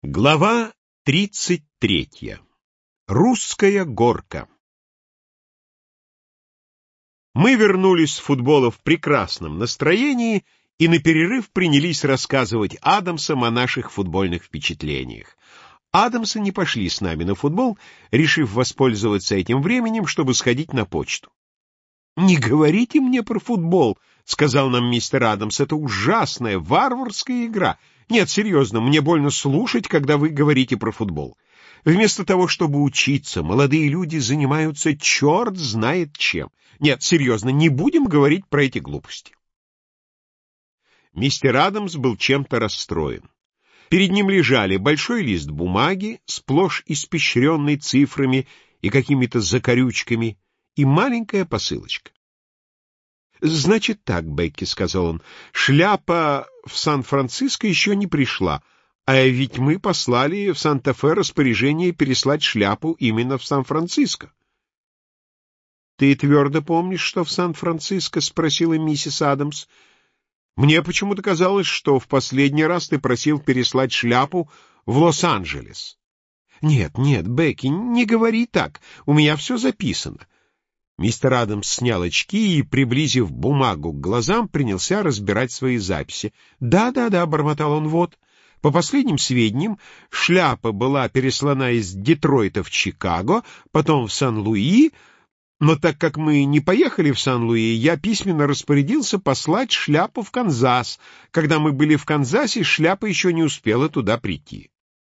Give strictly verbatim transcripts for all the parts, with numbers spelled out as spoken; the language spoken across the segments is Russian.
Глава тридцать третья. Русская горка. Мы вернулись с футбола в прекрасном настроении и на перерыв принялись рассказывать Адамсам о наших футбольных впечатлениях. Адамсы не пошли с нами на футбол, решив воспользоваться этим временем, чтобы сходить на почту. «Не говорите мне про футбол», — сказал нам мистер Адамс, — «это ужасная, варварская игра. Нет, серьезно, мне больно слушать, когда вы говорите про футбол. Вместо того, чтобы учиться, молодые люди занимаются черт знает чем. Нет, серьезно, не будем говорить про эти глупости». Мистер Адамс был чем-то расстроен. Перед ним лежали большой лист бумаги, сплошь испещренный цифрами и какими-то закорючками, и маленькая посылочка. «Значит так, Бекки», — сказал он, — «шляпа в Сан-Франциско еще не пришла, а ведь мы послали в Санта-Фе распоряжение переслать шляпу именно в Сан-Франциско». «Ты твердо помнишь, что в Сан-Франциско?» — спросила миссис Адамс. «Мне почему-то казалось, что в последний раз ты просил переслать шляпу в Лос-Анджелес». «Нет, нет, Бекки, не говори так, у меня все записано». Мистер Адамс снял очки и, приблизив бумагу к глазам, принялся разбирать свои записи. «Да-да-да», — бормотал он, — «вот. По последним сведениям, шляпа была переслана из Детройта в Чикаго, потом в Сан-Луи, но так как мы не поехали в Сан-Луи, я письменно распорядился послать шляпу в Канзас. Когда мы были в Канзасе, шляпа еще не успела туда прийти».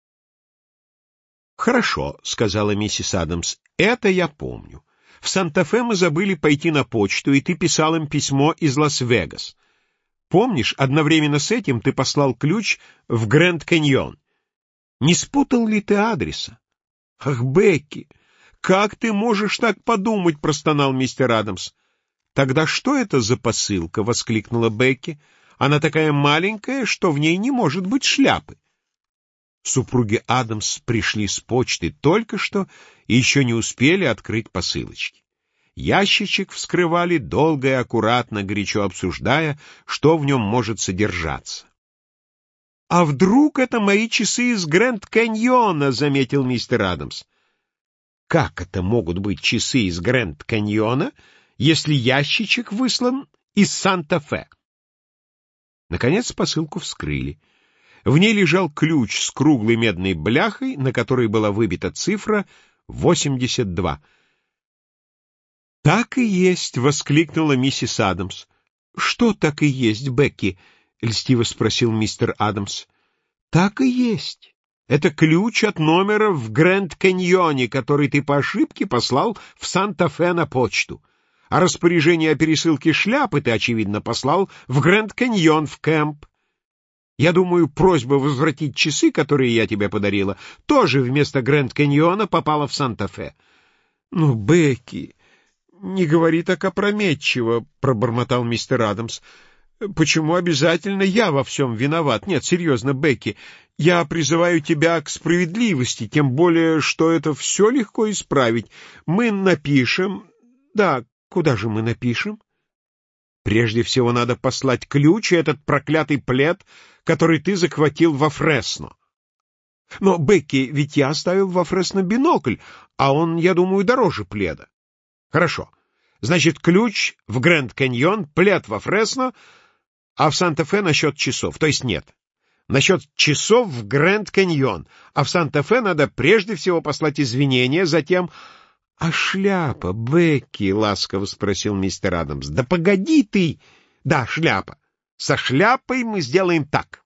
«Хорошо», — сказала миссис Адамс, — «это я помню. В Санта-Фе мы забыли пойти на почту, и ты писал им письмо из Лас-Вегас. Помнишь, одновременно с этим ты послал ключ в Грэнд-Каньон. Не спутал ли ты адреса?» «Ах, Бекки, как ты можешь так подумать?» — простонал мистер Адамс. «Тогда что это за посылка?» — воскликнула Бекки. «Она такая маленькая, что в ней не может быть шляпы». Супруги Адамс пришли с почты только что и еще не успели открыть посылочки. Ящичек вскрывали долго и аккуратно, горячо обсуждая, что в нем может содержаться. «А вдруг это мои часы из Грэнд-Каньона?» — заметил мистер Адамс. «Как это могут быть часы из Грэнд-Каньона, если ящичек выслан из Санта-Фе?» Наконец посылку вскрыли. В ней лежал ключ с круглой медной бляхой, на которой была выбита цифра восемьдесят два. «Так и есть!» — воскликнула миссис Адамс. «Что так и есть, Бекки?» — льстиво спросил мистер Адамс. «Так и есть. Это ключ от номера в Грэнд-Каньоне, который ты по ошибке послал в Санта-Фе на почту. А распоряжение о пересылке шляпы ты, очевидно, послал в Грэнд-Каньон в Кэмп. Я думаю, просьба возвратить часы, которые я тебе подарила, тоже вместо Грэнд-Каньона попала в Санта-Фе». «Ну, Бекки, не говори так опрометчиво», — пробормотал мистер Адамс. «Почему обязательно я во всем виноват? Нет, серьезно, Бекки, я призываю тебя к справедливости, тем более, что это все легко исправить. Мы напишем...» «Да, куда же мы напишем?» «Прежде всего надо послать ключ и этот проклятый плед, который ты захватил во Фресно». «Но, Бекки, ведь я оставил во Фресно бинокль, а он, я думаю, дороже пледа». «Хорошо. Значит, ключ в Грэнд-Каньон, плед во Фресно, а в Санта-Фе насчет часов. То есть нет. Насчет часов в Грэнд-Каньон, а в Санта-Фе надо прежде всего послать извинения, затем...» «А шляпа, Бекки?» — ласково спросил мистер Адамс. «Да погоди ты!» «Да, шляпа. Со шляпой мы сделаем так.